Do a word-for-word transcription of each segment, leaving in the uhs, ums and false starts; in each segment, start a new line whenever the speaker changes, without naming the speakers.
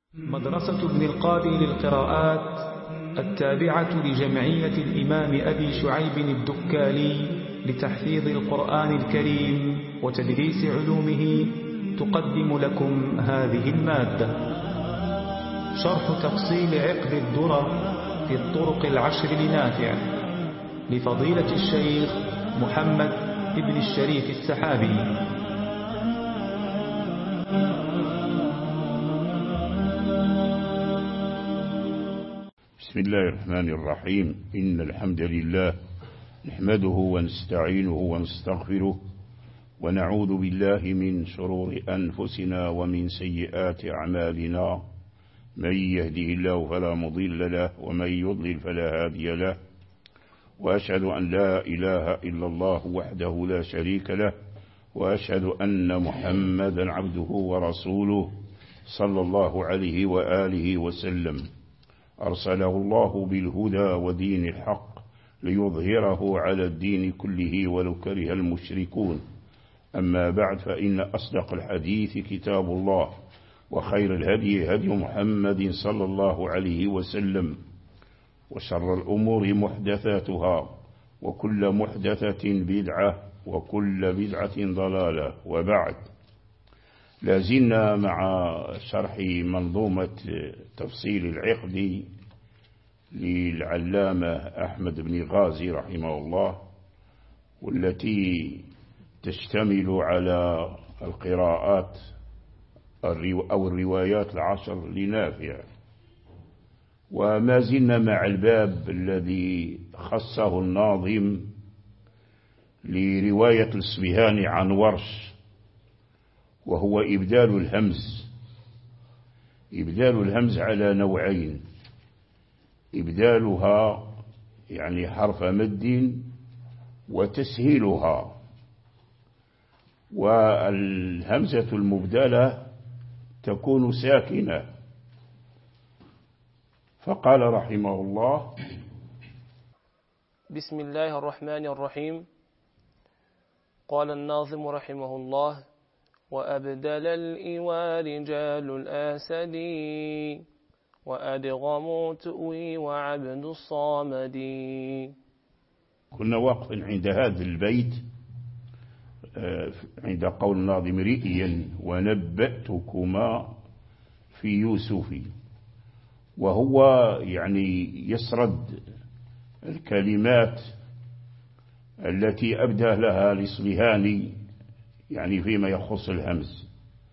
مدرسة ابن القاري للقراءات التابعة لجمعية الإمام أبي شعيب الدكالي لتحفيظ القرآن الكريم وتدريس علومه تقدم لكم هذه المادة. شرح تفصيل عقد الدرر في الطرق العشر لنافع لفضيلة الشيخ محمد ابن الشريف السحابي.
بسم الله الرحمن الرحيم. إن الحمد لله نحمده ونستعينه ونستغفره ونعوذ بالله من شرور أنفسنا ومن سيئات أعمالنا. من يهده الله فلا مضل له ومن يضلل فلا هادي له، وأشهد أن لا إله إلا الله وحده لا شريك له، وأشهد أن محمدا عبده ورسوله صلى الله عليه وآله وسلم. أرسله الله بالهدى ودين الحق ليظهره على الدين كله ولو كره المشركون. أما بعد، فإن أصدق الحديث كتاب الله، وخير الهدي هدي محمد صلى الله عليه وسلم، وشر الأمور محدثاتها، وكل محدثة بدعة، وكل بدعة ضلالة. وبعد، لازلنا مع شرح منظومة تفصيل العقد للعلامة أحمد بن غازي رحمه الله، والتي تشتمل على القراءات أو الروايات العشر لنافع. وما زلنا مع الباب الذي خصه الناظم لرواية الإصبهاني عن ورش، وهو إبدال الهمز. إبدال الهمز على نوعين: إبدالها يعني حرف مد، وتسهيلها. والهمزة المبدلة تكون ساكنة. فقال رحمه الله:
بسم الله الرحمن الرحيم. قال الناظم رحمه الله: وأبدل الإوى رجال الآسد، وأدغموا تؤوي وعبد الصامد.
كنا واقفين عند هذا البيت عند قول الناظم: رئيا ونبأتكما في يوسف. وهو يعني يسرد الكلمات التي أبدى لها الإصبهاني يعني فيما يخص الهمز،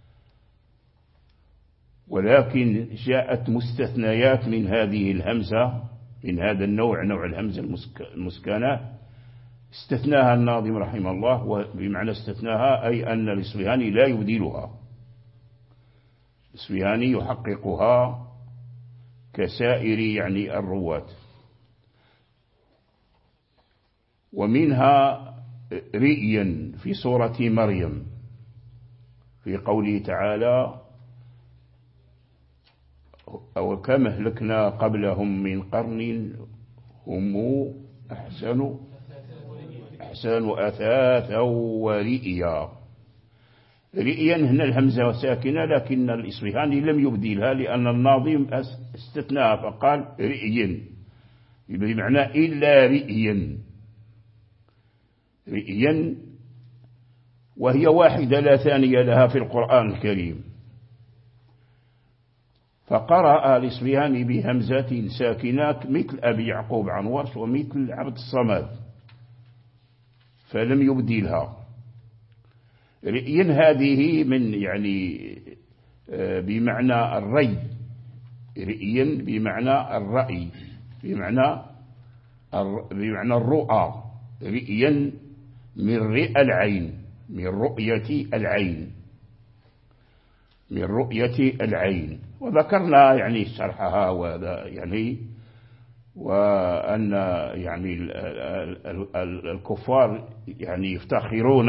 ولكن جاءت مستثنيات من هذه الهمزة، من هذا النوع، نوع الهمزة المسكنة، استثناها الناظم رحمه الله. وبمعنى استثناها أي أن الإصبهاني لا يبدلها، الإصبهاني يحققها كسائر يعني الرواة. ومنها رئيا في سورة مريم في قوله تعالى: أو كم أهلكنا قبلهم من قرن هم أحسن أحسن أثاثا ورئيا. رئيا هنا الهمزة ساكنة، لكن الإصبهاني لم يبدلها لأن الناظم استثناها فقال رئيا، بمعنى إلا رئيا. رئيا وهي واحدة لا ثانية لها في القرآن الكريم. فقرأ الإصبهاني بهمزة ساكنات مثل أبي يعقوب عن ورش ومثل عبد الصمد، فلم يبدلها. رئيا هذه من يعني بمعنى الري، رئيا بمعنى الرأي، بمعنى بمعنى الرؤى. رئيا من رئى العين، من رؤية العين، من رؤية العين. وذكرنا يعني شرحها، وهذا يعني وأن يعني الكفار يعني يفتخرون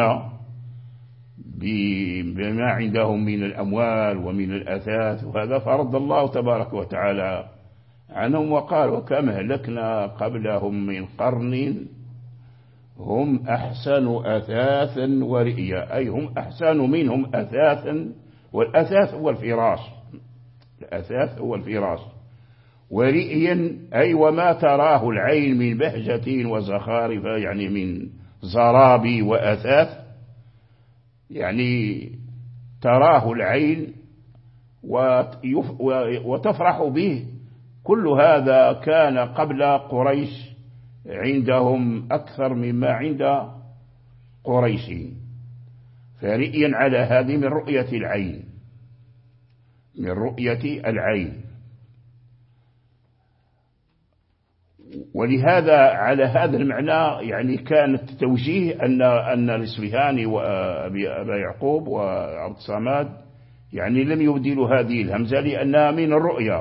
بما عندهم من الأموال ومن الأثاث، وهذا فرض الله تبارك وتعالى عنهم، وقال: وكم أهلكنا قبلهم من قرن هم أحسن أثاثا ورئيا، أي هم أحسن منهم أثاثا، والأثاث هو الفراش، الأثاث هو الفراش. ورئيا أي وما تراه العين من بهجة وزخارف، يعني من زراب وأثاث، يعني تراه العين وتفرح به. كل هذا كان قبل قريش عندهم أكثر مما عند قريش. فرئيا على هذه من رؤية العين، من رؤية العين. ولهذا على هذا المعنى يعني كان التوجيه أن أن الإصفهاني وأبا يعقوب وعبد الصمد يعني لم يبدلوا هذه الهمزة لأنها من الرؤيا.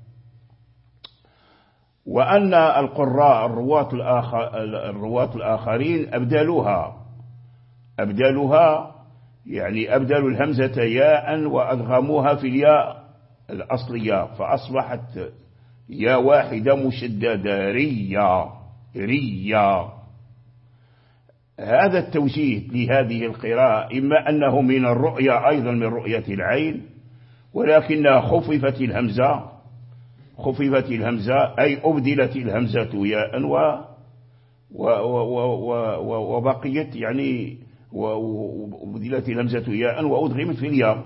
وأن القراء الرواة الآخر الرواة الآخرين أبدلوها أبدلوها يعني أبدلوا الهمزة ياء وأدغموها في الياء الأصلية، فأصبحت يا واحدة مشددة ريا ريا. هذا التوجيه لهذه القراءة إما أنه من الرؤيا أيضا من رؤية العين، ولكنها خففت الهمزة خففت الهمزة أي أبدلت الهمزة ياء و وبقيت يعني وأبدلت الهمزة ياء وأدغمت في الياء،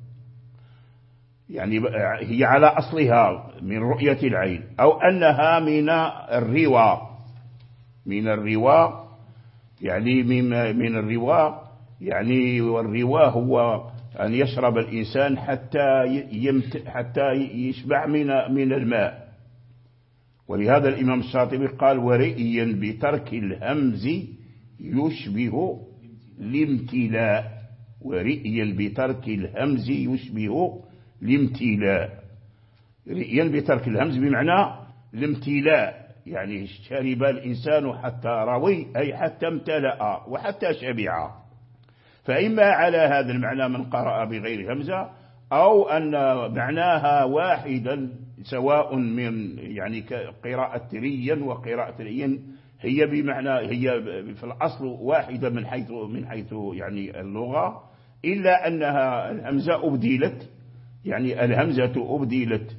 يعني هي على أصلها من رؤية العين. أو أنها من الروا من الروا يعني من الروا يعني والروا هو أن يشرب الإنسان حتى يمت حتى يشبع من من الماء. ولهذا الإمام الشاطبي قال ورئيا بترك الهمز يشبه الامتلاء. ورئيا بترك الهمز يشبه الامتلاء. رئيا بترك الهمز بمعنى الامتلاء، يعني شرب الإنسان حتى روي أي حتى امتلأ وحتى شبع. فإما على هذا المعنى من قرأ بغير همزة، أو أن معناها واحدا سواء من يعني قراءة ريا وقراءة رئيا هي بمعنى هي في الأصل واحدة من حيث من حيث يعني اللغة، إلا أنها الهمزة أبدلت، يعني الهمزة أبدلت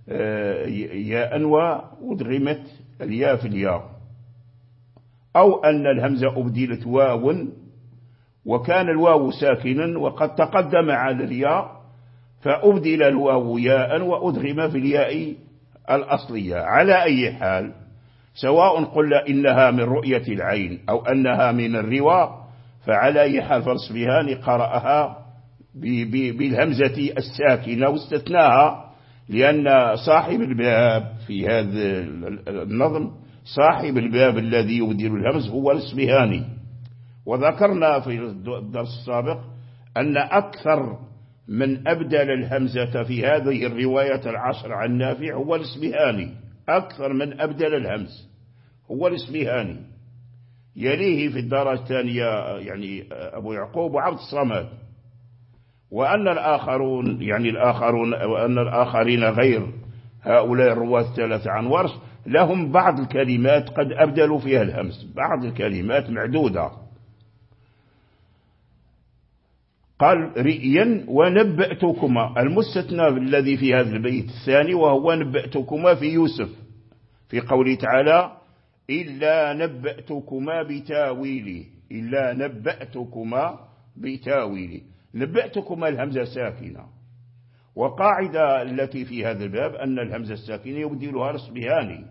ياء وأدغمت الياء في الياء. أو أن الهمزة أبدلت واو وكان الواو ساكنا وقد تقدم على الياء فأبدل الواو ياء وأدغم في الياء الأصلية. على أي حال سواء قلنا إنها من رؤية العين أو أنها من الروا، فعلى أي حال فالإصفهاني قرأها بالهمزة الساكنة واستثناها، لأن صاحب الباب في هذا النظم صاحب الباب الذي يبدل الهمز هو الإصفهاني. وذكرنا في الدرس السابق أن أكثر من أبدل الهمزة في هذه الرواية العشر عن نافع هو الإصفهاني، أكثر من أبدل الهمز هو الإصفهاني. يليه في الدرجة الثانية يعني أبو يعقوب وعبد الصمد. وأن الآخرون يعني الآخرون وأن الآخرين غير هؤلاء الرواة الثلاثة عن ورش لهم بعض الكلمات قد أبدلوا فيها الهمز، بعض الكلمات معدودة. قال رئيا ونبأتكما، المستثنى الذي في هذا البيت الثاني وهو نبأتكما في يوسف في قوله تعالى إلا نبأتكما بتاويله، إلا نبأتكما بتاويله. نبأتكما الهمزة ساكنة، وقاعدة التي في هذا الباب أن الهمزة الساكنة يبدلها الإصفهاني،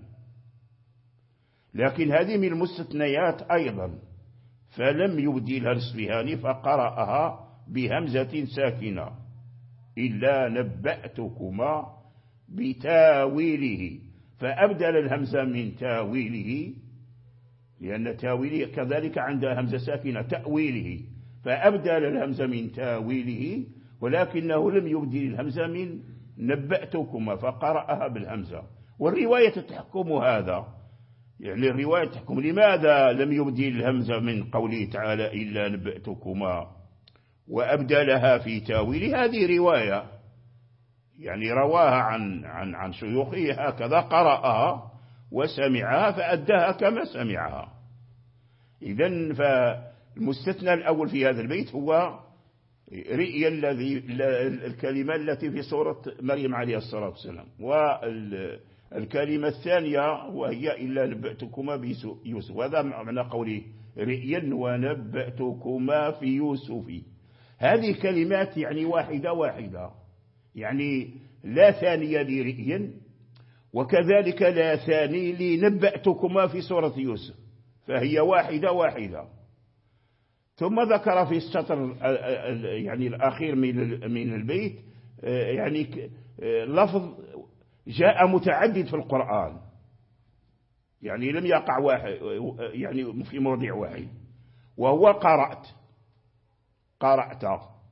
لكن هذه من المستثنيات أيضا، فلم يبدلها الإصفهاني فقرأها بهمزة ساكنة إلا نبأتكما بتاويله، فأبدل الهمزة من تاويله لأن تاويله كذلك عندها همزة ساكنة تأويله، فأبدل الهمزة من تاويله، ولكنه لم يبدل الهمزة من نبأتكما فقرأها بالهمزة. والرواية تحكم هذا، يعني الرواية تحكم لماذا لم يبدل الهمزة من قوله تعالى إلا نبأتكما وأبدلها في تاويله. هذه رواية يعني رواها عن عن عن شيوخه هكذا، قرأها وسمعها فأداها كما سمعها. إذن فالمستثنى الأول في هذا البيت هو رئيا الذي الكلمة التي في سورة مريم عليه الصلاة والسلام، والكلمة الثانية وهي إلا نبأتكما بيوسف. هذا معنى قوله رئيا ونبأتكما في يوسف. هذه كلمات يعني واحدة واحدة، يعني لا ثانية لرئيا، وكذلك لا ثاني لنبأتكما في سورة يوسف، فهي واحدة واحدة. ثم ذكر في السطر يعني الأخير من البيت يعني لفظ جاء متعدد في القرآن، يعني لم يقع واحد يعني في موضع واحد، وهو قرأت قرأت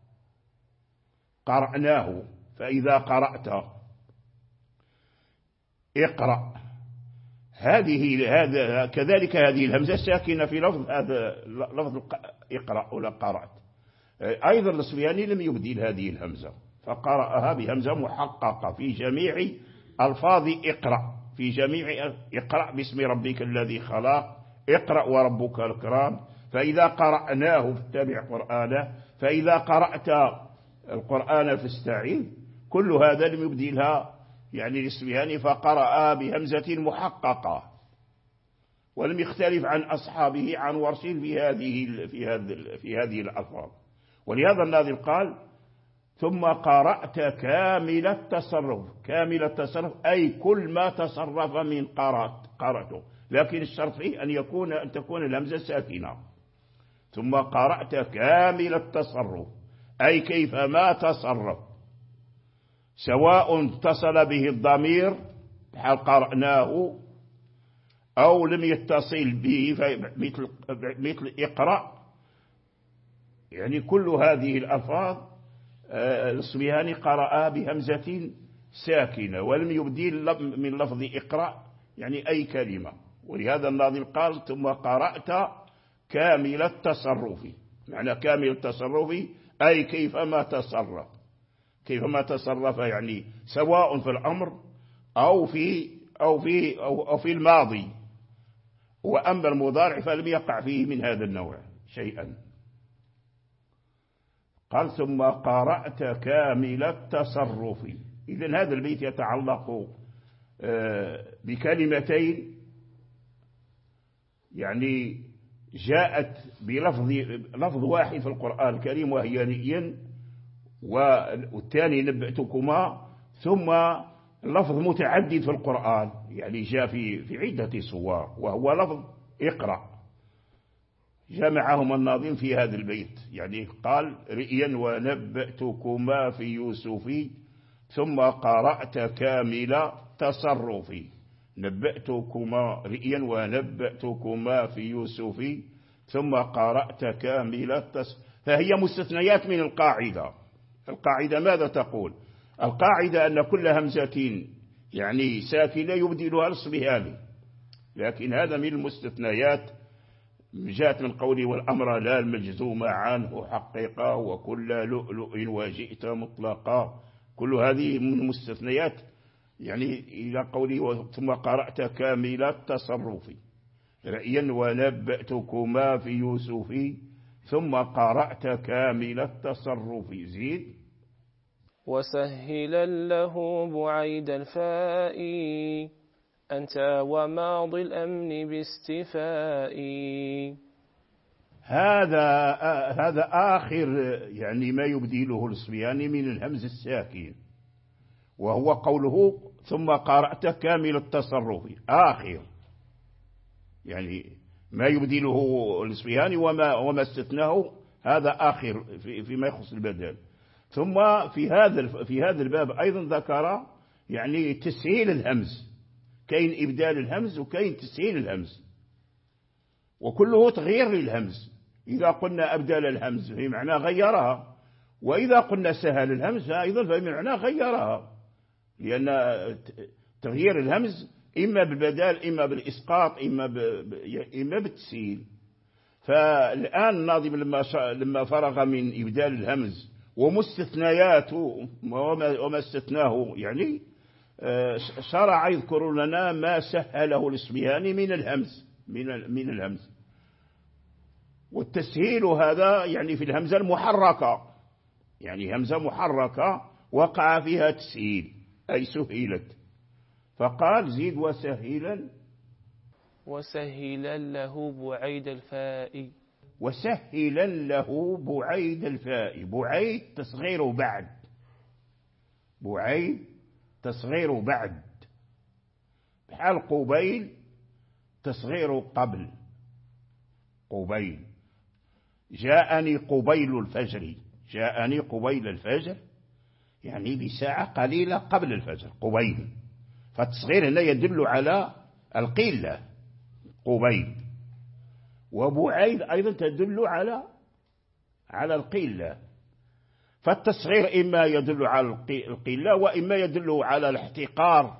قرأناه. فإذا قرأت اقرأ، هذه هذا كذلك هذه الهمزة ساكنة في لفظ هذا لفظ اقرأ ولا قرأت. أيضا الصبياني لم يبدل هذه الهمزة، فقرأها بهمزة محققة في جميع ألفاظ اقرأ، في جميع اقرأ باسم ربك الذي خلق، اقرأ وربك الكرام. فإذا قرأناه فاتبع قرآنه، فإذا قرأت القرآن فاستعذ. كل هذا لم يبدلها يعني الإسبياني، فقرأ بهمزة محققة، ولم يختلف عن أصحابه عن ورش في هذه في هذه في هذه الألفاظ. ولهذا الناظم قال ثم قرأت كامل التصرف. كامل التصرف أي كل ما تصرف من قرأت قرأته، لكن الشرط فيه أن يكون أن تكون الهمزة ساكنة. ثم قرأت كامل التصرف أي كيفما تصرف، سواء اتصل به الضمير بحال قرأناه أو لم يتصل به مثل, مثل اقرأ. يعني كل هذه الألفاظ الصبيهاني قرأ بهمزة ساكنة ولم يبدل من لفظ اقرأ يعني أي كلمة. ولهذا الناظم قال ثم قرأت كامل التصرف. معنى كامل التصرف أي كيفما تصرف، كيفما تصرف يعني سواء في الأمر أو في أو في أو, أو في الماضي. وأما المضارع فلم يقع فيه من هذا النوع شيئا. قال ثم قرأت كامل التصرف. إذن هذا البيت يتعلق بكلمتين يعني جاءت بلفظ لفظ واحد في القرآن الكريم وهي نئيا، والثاني نبأتكما. ثم لفظ متعدد في القرآن يعني جاء في في عدة صور وهو لفظ اقرأ. جمعهم الناظم في هذا البيت، يعني قال رئيا ونبأتكما في يوسف ثم قرأت كامل تصرفي. نبأتكما رئيا ونبأتكما في يوسف ثم قرأت كامل التصرف. فهي مستثنيات من القاعدة. القاعدة ماذا تقول؟ القاعدة أن كل همزة يعني ساكنة يبدلها الصبيهاني، لكن هذا من المستثنيات جاءت من قوله والأمر لا المجزوم عنه حقيقة وكل لؤلؤ وجئت مطلقا. كل هذه من المستثنيات يعني إلى قوله ثم قرأت كامل التصرف رأيا ونبأتكما في يوسف ثم قرأت كامل التصرف. زيد
وسهلا له بعيد الفاء أنت وماضي الأمن باستفاء.
هذا هذا آخر يعني ما يبدله الصبياني من الهمز الساكن، وهو قوله ثم قرأت كامل التصرف. آخر يعني ما يبدله الصبياني وما وما استثناه هذا آخر في فيما يخص البدل. ثم في هذا في هذا الباب أيضا ذكر يعني تسهيل الهمز، كاين إبدال الهمز وكاين تسهيل الهمز، وكله تغيير للهمز. إذا قلنا أبدل الهمز في معنى غيرها، وإذا قلنا سهل الهمز أيضا في معنى غيرها، لأن تغيير الهمز إما بالبدال إما بالإسقاط إما إما بالتسهيل. فالآن الناظم لما لما فرغ من إبدال الهمز ومستثنياته وما استثناه يعني شرع يذكر لنا ما سهله الإسبياني من الهمز من من الهمز. والتسهيل هذا يعني في الهمزة المحركة، يعني همزة محركة وقع فيها تسهيل أي سهلت، فقال زيد وسهلا
وسهلا له بعيد الفاء
وسهلا له بعيد الفاء. بعيد تصغير بعد، بعيد تصغير بعد، بحال قبيل تصغير قبل. قبيل جاءني قبيل الفجر، جاءني قبيل الفجر يعني بساعة قليلة قبل الفجر قبيل، فالتصغير هنا يدل على القلة قبيل، وبعيد أيضا تدل على على القلة، فالتصغير إما يدل على القلة وإما يدل على الاحتقار،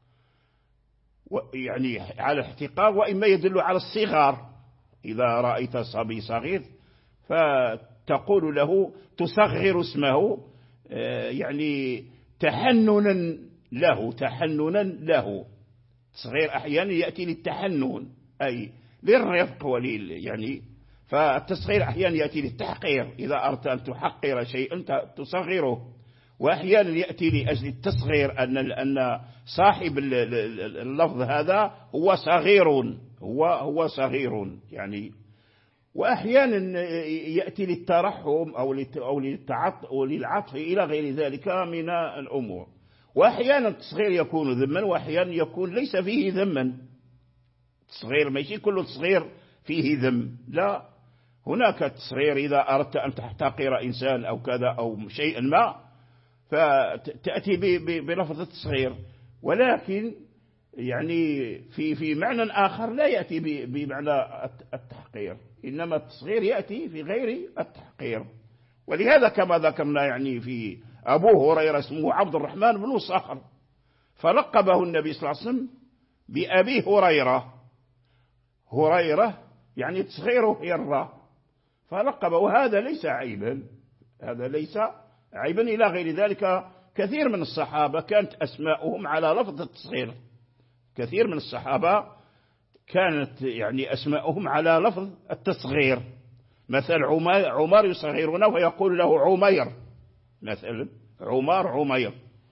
يعني على الاحتقار، وإما يدل على الصغار. إذا رأيت صبي صغير فتقول له تصغر اسمه يعني تحننا له، تحننا له. تصغير أحيانا يأتي للتحنن أي للرفق ولل يعني، فالتصغير أحيانا يأتي للتحقير، إذا أردت أن تحقر شيئا تصغره، وأحيانا يأتي لأجل التصغير أن أن صاحب اللفظ هذا هو صغير، هو هو صغير يعني. وأحيانا يأتي للترحم أو للعطف إلى غير ذلك من الأمور. وأحيانا التصغير يكون ذما، وأحيانا يكون ليس فيه ذما. تصغير ماشي كل تصغير فيه ذم، لا، هناك تصغير إذا أردت أن تحتقر إنسان أو كذا أو شيئا ما فتأتي بلفظ التصغير، ولكن يعني في في معنى آخر لا يأتي بمعنى التحقير، إنما التصغير يأتي في غير التحقير. ولهذا كما ذكرنا يعني في أبو هريرة اسمه عبد الرحمن بن صخر، فلقبه النبي صلى الله عليه وسلم بأبي هريرة. هريرة يعني تصغيره هرة، فلقبه، وهذا ليس عيبا، هذا ليس عيبا. إلى غير ذلك كثير من الصحابة كانت أسماؤهم على لفظ التصغير، كثير من الصحابة كانت يعني أسماؤهم على لفظ التصغير. مثل عمر يصغرونه ويقول له عمير، مثلا عمر عمير.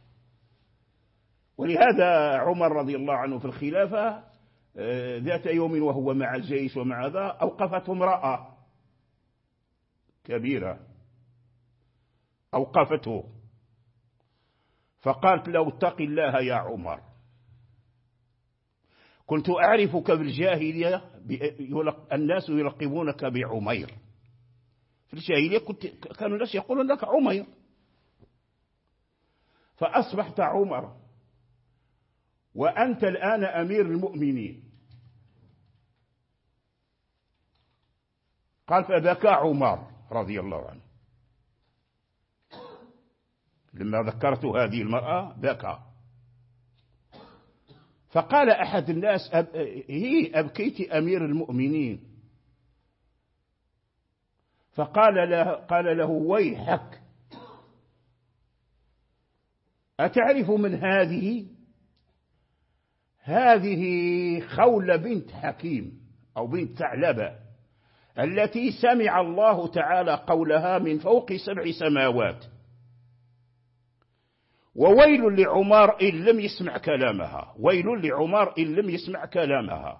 ولهذا عمر رضي الله عنه في الخلافة ذات يوم وهو مع الجيش ومع ذا أوقفته امرأة كبيرة، أوقفته فقالت له اتق الله يا عمر، كنت أعرفك بالجاهلية الناس يلقبونك بعمير. في الجاهلية كنت كانوا الناس يقولون لك عمير، فأصبحت عمر وأنت الآن أمير المؤمنين. قال فبكى عمر رضي الله عنه لما ذكرت هذه المرأة، بكى. فقال أحد الناس أب... هي أبكيت أمير المؤمنين؟ فقال له, قال له ويحك، أتعرف من هذه؟ هذه خولة بنت حكيم أو بنت ثعلبة التي سمع الله تعالى قولها من فوق سبع سماوات، وويل لعمر إن لم يسمع كلامها، ويل لعمر إن لم يسمع كلامها.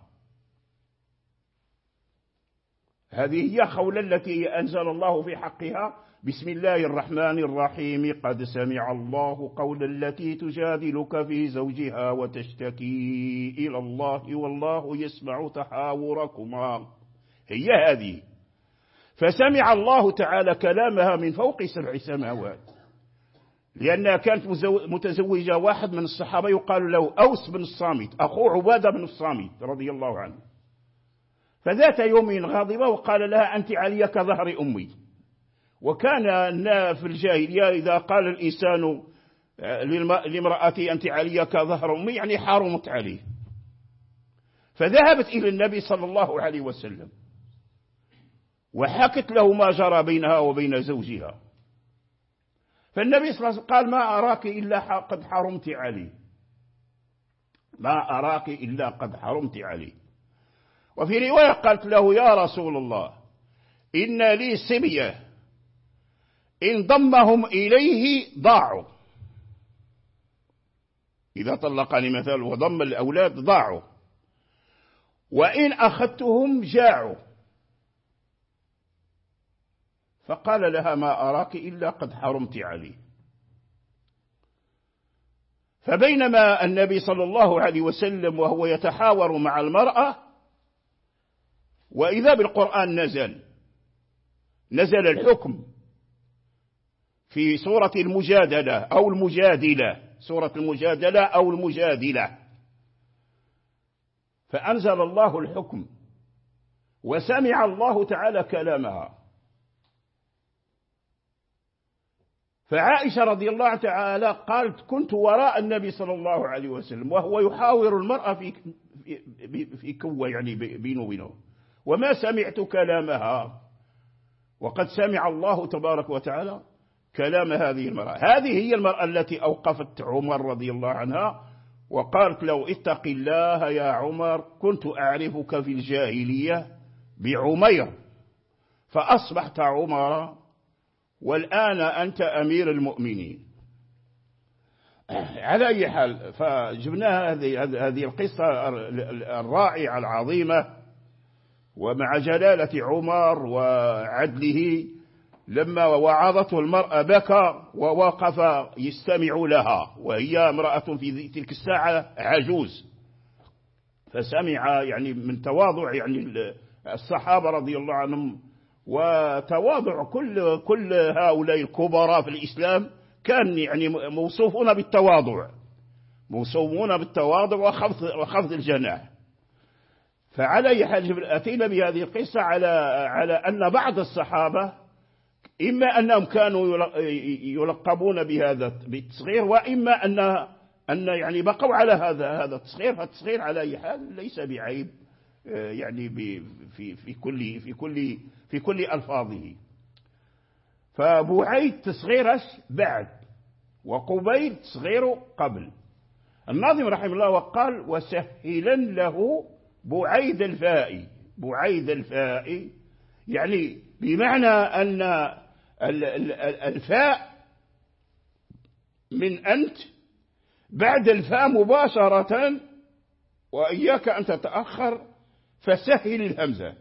هذه هي خولة التي أنزل الله في حقها بسم الله الرحمن الرحيم قد سمع الله قول التي تجادلك في زوجها وتشتكي إلى الله والله يسمع تحاوركما. هي هذه، فسمع الله تعالى كلامها من فوق سبع سماوات، لأنها كانت متزوجة واحد من الصحابة يقال له أوس بن الصامت أخو عبادة بن الصامت رضي الله عنه. فذات يوم غاضبة وقال لها أنت علي كظهر أمي. وكان في الجاهلية إذا قال الإنسان لامرأتي أنت علي كظهر أمي يعني حرمت عليه. فذهبت إلى النبي صلى الله عليه وسلم وحكت له ما جرى بينها وبين زوجها. فالنبي صلى الله عليه وسلم قال ما أراك إلا قد حرمت عليه، ما أراك إلا قد حرمت عليه. وفي رواية قالت له يا رسول الله إن لي سبية إن ضمهم إليه ضاعوا، إذا طلقني مثال وضم الأولاد ضاعوا، وإن أخذتهم جاعوا. فقال لها ما أراك إلا قد حرمت عليه. فبينما النبي صلى الله عليه وسلم وهو يتحاور مع المرأة، وإذا بالقرآن نزل نزل الحكم في سورة المجادلة أو المجادلة، سورة المجادلة أو المجادلة، فأنزل الله الحكم وسمع الله تعالى كلامها. فعائشة رضي الله تعالى قالت كنت وراء النبي صلى الله عليه وسلم وهو يحاور المرأة في في, في كوة يعني بينه وبينه، وما سمعت كلامها، وقد سمع الله تبارك وتعالى كلام هذه المرأة. هذه هي المرأة التي أوقفت عمر رضي الله عنها وقالت لو اتق الله يا عمر كنت أعرفك في الجاهلية بعمير فأصبحت عمر والآن أنت أمير المؤمنين. على أي حال، فجبنا هذه هذه القصة الرائعة العظيمة، ومع جلالة عمر وعدله لما وعظته المرأة بكى ووقف يستمع لها، وهي امرأة في تلك الساعة عجوز، فسمع يعني من تواضع يعني الصحابة رضي الله عنهم وتواضع كل كل هؤلاء الكبراء في الإسلام، كان يعني موصوفون بالتواضع، موصوفون بالتواضع وخفض وخفض الجناح. فعلى أي حال أتينا بهذه القصة على على أن بعض الصحابة إما أنهم كانوا يلقبون بهذا بالتصغير، وإما أن أن يعني بقوا على هذا هذا التصغير. فالتصغير على أي حال ليس بعيب يعني في في كل في كل في كل ألفاظه. فبوعيد تصغيره بعد، وقبيل تصغيره قبل. الناظم رحمه الله وقال وسهلا له بعيد الفاء. بعيد الفاء يعني بمعنى أن الفاء من أنت بعد الفاء مباشرة، وإياك أن تتأخر، فسهل الهمزة.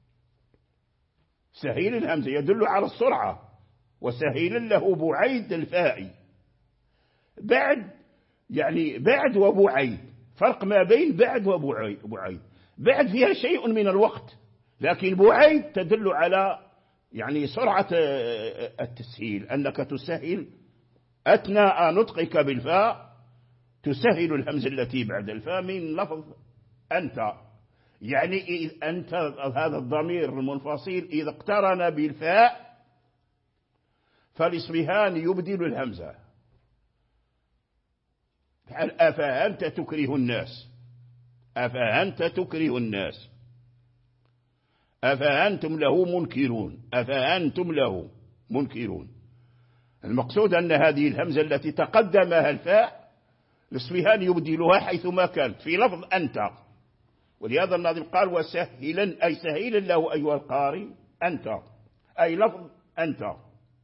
سهيل الهمزة يدل على السرعة، وسهيل له بعيد الفاء. بعد يعني بعد وبعيد، فرق ما بين بعد وبعيد. بعد فيها شيء من الوقت، لكن بعيد تدل على يعني سرعة التسهيل، أنك تسهل أثناء نطقك بالفاء، تسهل الهمزة التي بعد الفاء من لفظ أنت. يعني إذ أنت هذا الضمير المنفصل إذا اقترن بالفاء فالإصبهان يبدل الهمزة. أفأنت تكره الناس، أفأنت تكره الناس، أفأنتم له منكرون، أفأنتم له منكرون. المقصود أن هذه الهمزة التي تقدمها الفاء الإصبهان يبدلها حيثما كانت في لفظ أنت. ولهذا الناظم قال وسهلا أي سهيلا له أيها القارئ أنت، أي لفظ أنت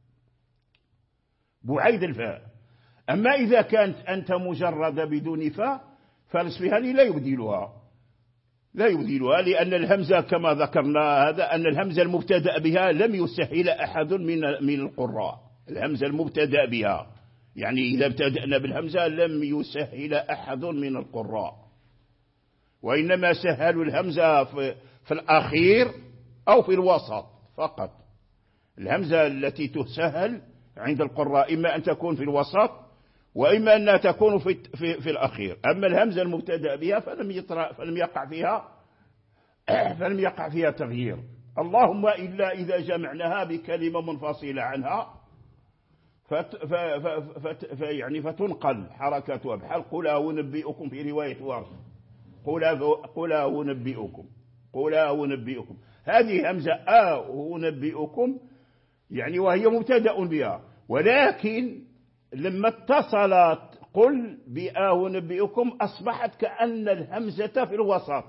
بعيد الفاء. أما إذا كانت أنت مجرد بدون فاء فالإصبهاني لا يبدلها، لا يبدلها لأن الهمزة كما ذكرنا هذا أن الهمزة المبتدأ بها لم يسهل أحد من من القراء. الهمزة المبتدأ بها يعني إذا ابتدأنا بالهمزة لم يسهل أحد من القراء، وإنما سهلوا الهمزة في, في الأخير أو في الوسط فقط. الهمزة التي تسهل عند القراء إما أن تكون في الوسط وإما أنها تكون في, في, في الأخير. أما الهمزة المبتدأ بها فلم, يطرأ فلم يقع فيها فلم يقع فيها تغيير، اللهم إلا إذا جمعناها بكلمة منفصلة عنها فت ف ف فت ف يعني فتنقل حركتها، بحال قل أنبئكم في رواية ورش، قل قل أنبئكم، قل أنبئكم. هذه همزة أنبئكم يعني وهي مبتدأ بها، ولكن لما اتصلت قل بأنبئكم أصبحت كأن الهمزة في الوسط،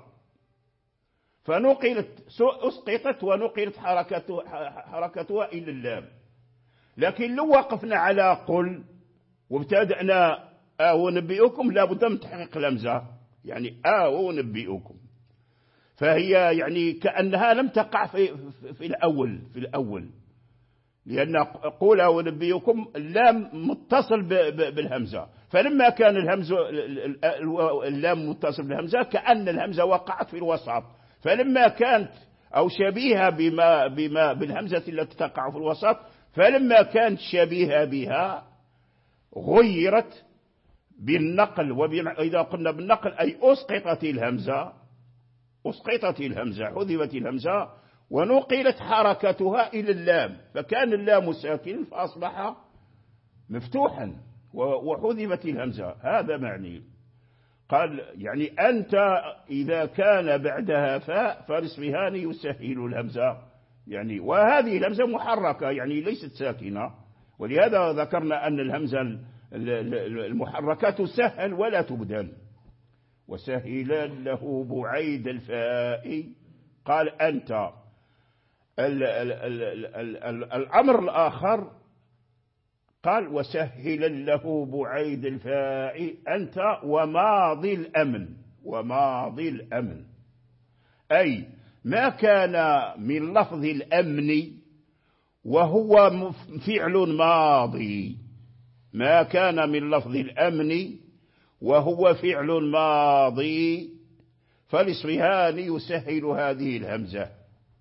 فنقلت أسقطت ونقلت حركتها, حركتها إلى اللام. لكن لو وقفنا على قل وابتدأنا أنبئكم لابد من تحقيق الهمزة، يعني أنبئكم، فهي يعني كأنها لم تقع في, في الأول في الأول لأن قول أنبئكم اللام متصل بالهمزة، فلما كان الهمزة اللام متصل بالهمزة كأن الهمزة وقعت في الوسط، فلما كانت أو شبيهة بما بما بالهمزة التي تقع في الوسط، فلما كانت شبيهة بها غيرت بالنقل، وإذا قلنا بالنقل أي أسقطت الهمزة أسقطت الهمزة حذفت الهمزة ونقلت حركتها إلى اللام، فكان اللام ساكن فأصبح مفتوحا وحذفت الهمزة. هذا معني. قال يعني أنت إذا كان بعدها فاء فالاسمهان يسهل الهمزة، يعني وهذه الهمزة محركة يعني ليست ساكنة، ولهذا ذكرنا أن الهمزة المحركة تسهل ولا تبدل. وسهل له بعيد الفاء. قال أنت ال ال ال ال ال الأمر الآخر قال وسهل له بعيد الفاء أنت وماضي الأمن. وماضي الأمن أي ما كان من لفظ الأمن وهو فعل ماضي، ما كان من لفظ الأمن وهو فعل ماضي فالإصفهان يسهل هذه الهمزة،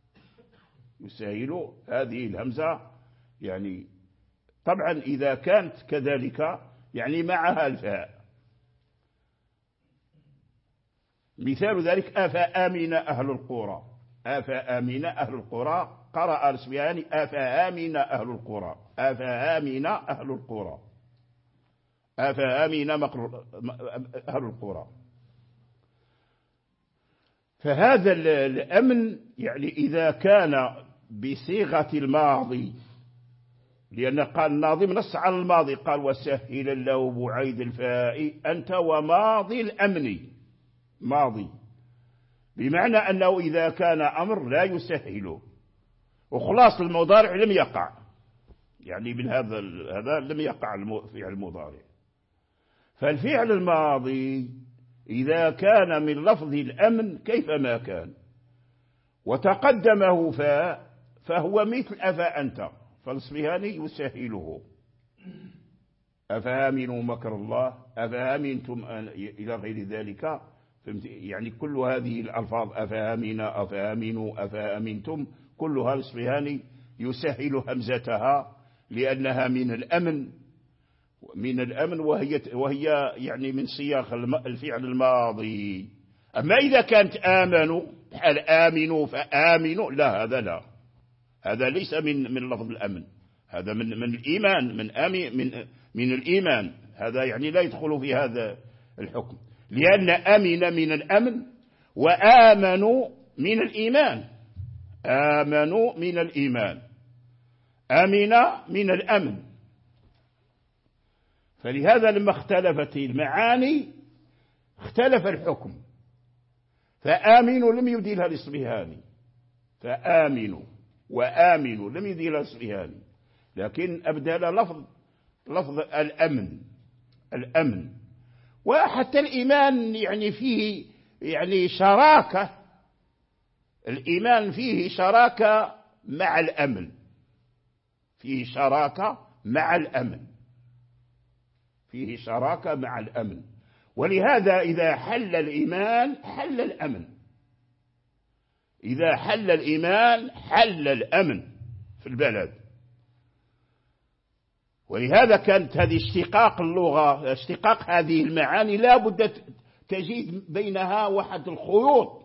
يسهل هذه الهمزة، يعني طبعا إذا كانت كذلك يعني معها الفاء. مثال ذلك أفآمن أهل القرى. أفآمن أهل القرى قرأ الإصفهاني أفآمن أهل القرى. أفآمن أهل القرى. أفآمن أهل القرى. فهذا الأمن يعني إذا كان بصيغة الماضي، لأن قال الناظم نص على الماضي، قال وسهل له بعيد الفاء أنت وماضي الأمن. ماضي بمعنى أنه إذا كان أمر لا يسهله، وخلاص المضارع لم يقع، يعني من هذا هذا لم يقع الفعل المضارع. فالفعل الماضي إذا كان من لفظ الأمن كيفما كان وتقدمه فاء فهو مثل أفا أنت، فالإصفهاني يسهله. أفآمنوا مكر الله، أفآمنتم إلى غير ذلك، يعني كل هذه الألفاظ أفآمن أفآمنوا أفآمنتم كلها الإصفهاني يسهل همزتها لأنها من الأمن، من الأمن وهي وهي يعني من صياغ الفعل الماضي. أما إذا كانت آمنوا بحال آمنوا فآمنوا لا، هذا لا، هذا ليس من من لفظ الأمن، هذا من من الإيمان، من آمن من من الإيمان، هذا يعني لا يدخل في هذا الحكم، لأن أمن من الأمن وآمنوا من الإيمان. آمنوا من الإيمان، أمن من الأمن. فلهذا لما اختلفت المعاني اختلف الحكم، فآمنوا لم يديلها الإصفهاني، فآمنوا وآمنوا لم يديلها الإصفهاني، لكن أبدل لفظ لفظ الأمن الأمن. وحتى الإيمان يعني فيه يعني شراكة، الإيمان فيه شراكة مع الأمن، فيه شراكة مع الأمن، فيه شراكة مع الأمن. ولهذا إذا حل الإيمان حل الأمن، إذا حل الإيمان حل الأمن في البلد. ولهذا كانت هذه اشتقاق اللغة، اشتقاق هذه المعاني لا بد تجد بينها واحد الخيوط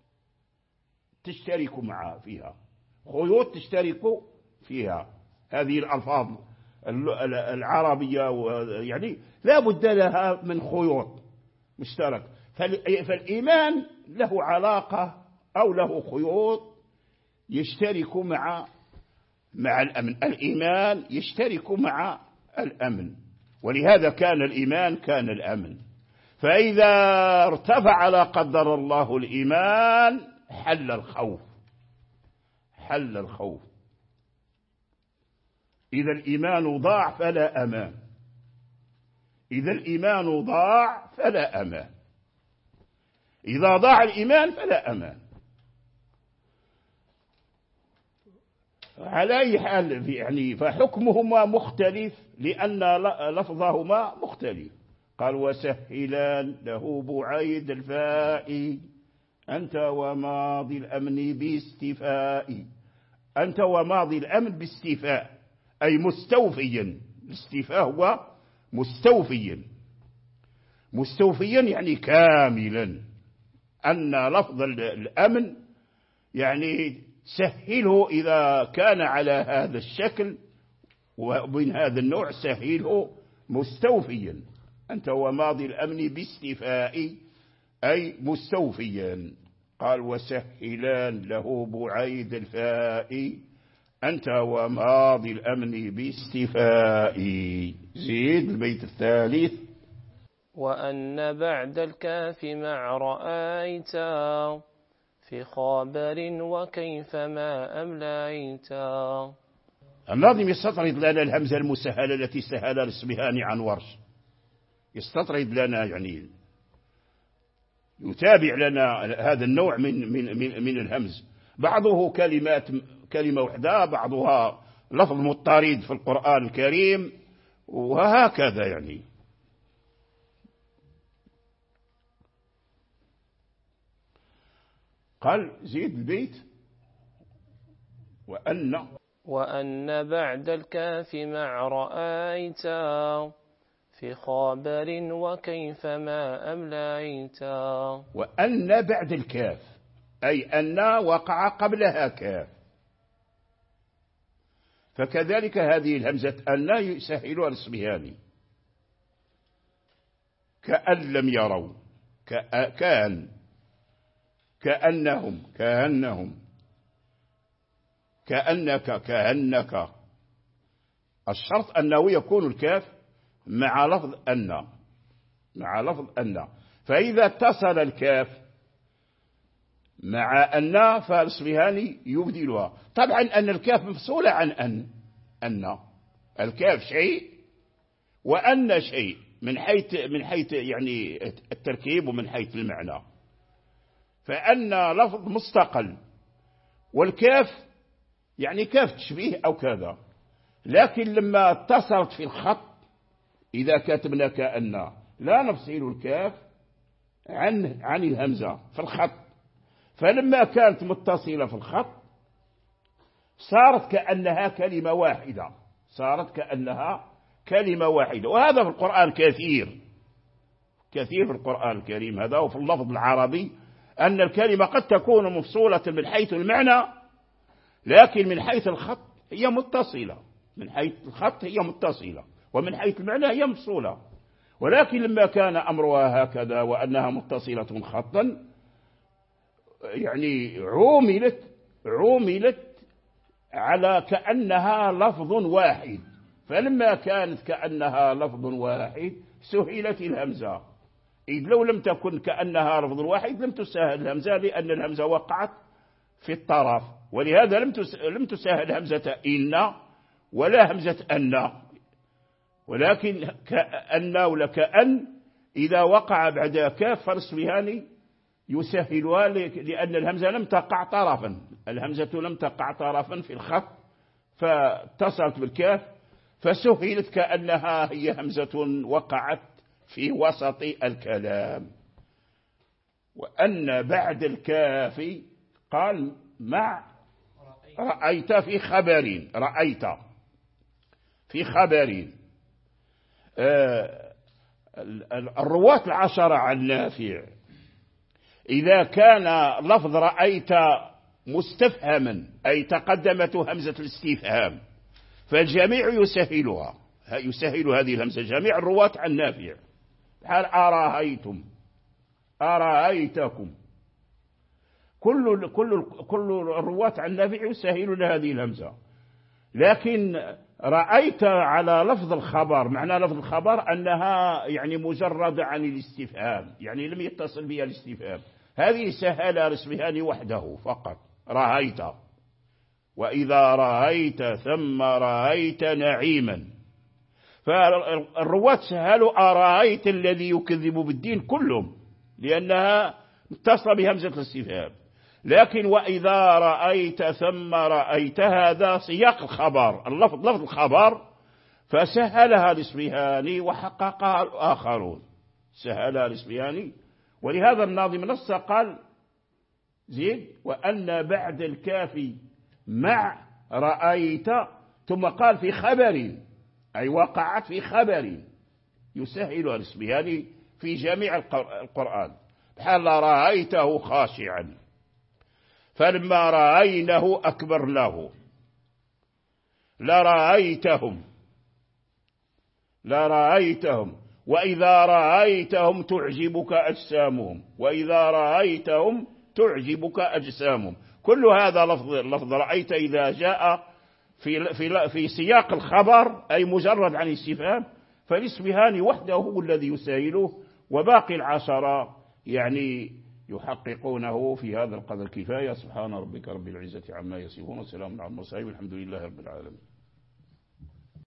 تشترك معها فيها، خيوط تشترك فيها هذه الألفاظ العربية، يعني لا بد لها من خيوط مشترك. فالإيمان له علاقة أو له خيوط يشترك مع مع الأمن، الإيمان يشترك مع الأمن، ولهذا كان الإيمان كان الأمن. فإذا ارتفع لا قدر الله الإيمان حل الخوف، حل الخوف. إذا الإيمان ضاع فلا أمان، إذا الإيمان ضاع فلا أمان، إذا ضاع الإيمان فلا أمان. على أي حال يعني فحكمهما مختلف لأن لفظهما مختلف. قال وسهلان له بعيد الفاء أنت وماضي الأمن باستفاء. أنت وماضي الأمن باستفاء أي مستوفيا. الاستفاء هو مستوفيا، مستوفيا يعني كاملا. أن لفظ الأمن يعني سهله إذا كان على هذا الشكل ومن هذا النوع سهله مستوفيا. أنت وماضي الأمن باستفاء أي مستوفيا. قال وسهلان له بعيد الفاء أنت وماضي الأمن باستفاء. زيد البيت الثالث.
وأن بعد الكاف مع رأيتا في خابر وكيفما أمليتا.
الناظم يستطرد لنا الهمزة المسهلة التي سهل الإصبهاني عن ورش، يستطرد لنا يعني يتابع لنا هذا النوع من من من, من الهمز. بعضه كلمات كلمة واحدة، بعضها لفظ مضطرد في القرآن الكريم، وهكذا يعني. قال زيد البيت. وأن
وأن بعد الكاف مع رأيتا في خابر وكيفما أمليتا.
وأن بعد الكاف أي أن وقع قبلها كاف، فكذلك هذه الهمزة أن يسهلها الإصبهاني. كأن لم يروا، كأن، كأنهم، كأنهم، كأنك، كأنك. الشرط أنه يكون الكاف مع لفظ أن، مع لفظ أن. فإذا اتصل الكاف مع أن فالإصبهاني يبدلها. طبعا أن الكاف مفصولة عن أن، أن الكاف شيء وأن شيء من حيث من حيث يعني التركيب ومن حيث المعنى. فأن لفظ مستقل، والكاف يعني كاف تشبيه أو كذا. لكن لما اتصلت في الخط إذا كتبنا كأن لا نفصل الكاف عن عن الهمزة في الخط، فلما كانت متصلة في الخط صارت كأنها كلمة واحدة، صارت كأنها كلمة واحدة. وهذا في القرآن كثير كثير في القرآن الكريم هذا. وفي اللفظ العربي أن الكلمة قد تكون مفصولة من حيث المعنى، لكن من حيث الخط هي متصلة، من حيث الخط هي متصلة، ومن حيث المعنى هي مفصولة. ولكن لما كان أمرها هكذا وأنها متصلة خطا يعني عوملت عوملت على كأنها لفظ واحد. فلما كانت كأنها لفظ واحد سهلت الهمزة، إذ لو لم تكن كأنها لفظ واحد لم تسهل الهمزة، لأن الهمزة وقعت في الطرف. ولهذا لم لم تسهل همزة إن ولا همزة أن، ولكن كأن ولا كأن إذا وقع بعد كاف فالإصبهاني يسهلها، لأن الهمزة لم تقع طرفا، الهمزة لم تقع طرفا في الخط، فاتصلت بالكاف فسهلت كأنها هي همزة وقعت في وسط الكلام. وأن بعد الكاف قال مع رأيت في خبر، رأيت في خبر. آه الرواة العشرة عن نافع إذا كان لفظ رأيت مستفهما أي تقدمت همزة الاستفهام فالجميع يسهلها، يسهل هذه الهمزة جميع الرواة عن نافع. هل أرأيتم، أرأيتكم، كل كل كل الرواة عن نافع يسهلون هذه الهمزة. لكن رأيت على لفظ الخبر، معنى لفظ الخبر أنها يعني مجردة عن الاستفهام، يعني لم يتصل بها الاستفهام، هذه سهل الإصبهاني وحده فقط. رأيت وإذا رأيت ثم رأيت نعيما. فالرواة سهلوا أرأيت الذي يكذب بالدين كلهم، لأنها اتصل بهمزة الاستفهام. لكن وإذا رأيت ثم رأيت هذا سياق الخبر، اللفظ لفظ الخبر، فسهلها الإصبهاني وحققها الآخرون، سهلها الإصبهاني. ولهذا الناظم نص قال زيد وأن بعد الكافي مع رأيت، ثم قال في خبر، أي وقعت في خبر، يسهلها الإصبهاني في جميع القرآن. بحال رأيته خاشعا، فلما رأينه أكبرناه، لرأيتهم لرأيتهم وإذا رأيتهم تعجبك أجسامهم، وإذا رأيتهم تعجبك أجسامهم. كل هذا لفظ لفظ رأيت إذا جاء في في في سياق الخبر أي مجرد عن الاستفهام، فالإصبهاني وحده هو الذي يسهله، وباقي العشرة يعني يحققونه في هذا القدر كفاية. سبحان ربك رب العزة عما يصفون، وسلام على المرسلين، والحمد لله رب العالمين.